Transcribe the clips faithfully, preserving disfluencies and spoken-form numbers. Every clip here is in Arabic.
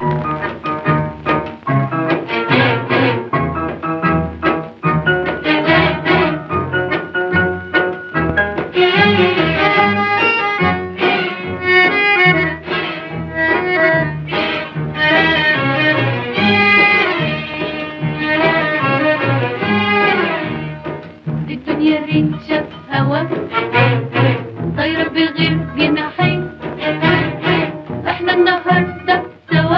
الدنيا ريشة هوا طايرة بغير جناحين، احنا النهاردة سوا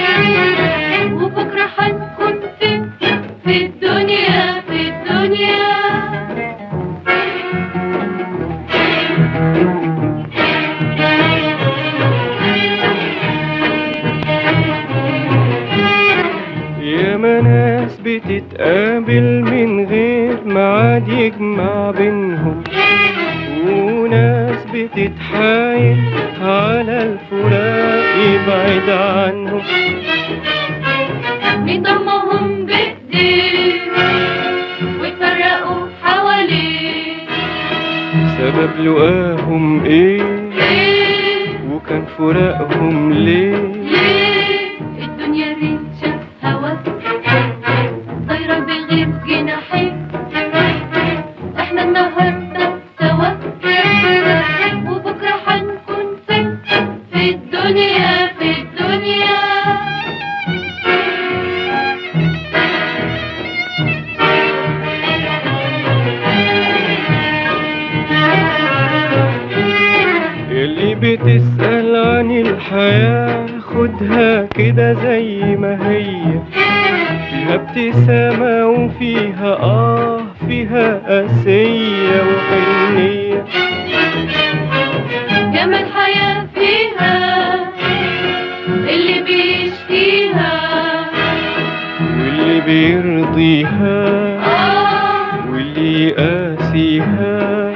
وبكرة هنكون فين؟ في الدنيا في الدنيا. ياما ناس بتتقابل من غير ميعاد يجمع بينهم، وناس بتتحايل على الفراق يبعد عنهم، بيضمهم بإيديه ويفرقوا حواليه. سبب لقاهم ايه؟ ايه وكان فراقهم ليه؟ ليه؟ الدنيا ريشة هوا طايرة بغير جناحين، احنا النهاردة سوا وبكرة هنكون فين؟ في الدنيا في الدنيا. اللي بتسأل عن الحياة خدها كده زي ما هي، فيها ابتسامة وفيها آه، فيها قاسية وحنية. جمال الحياة فيها اللي بيشتيها واللي بيرضيها آه واللي يقاسيها.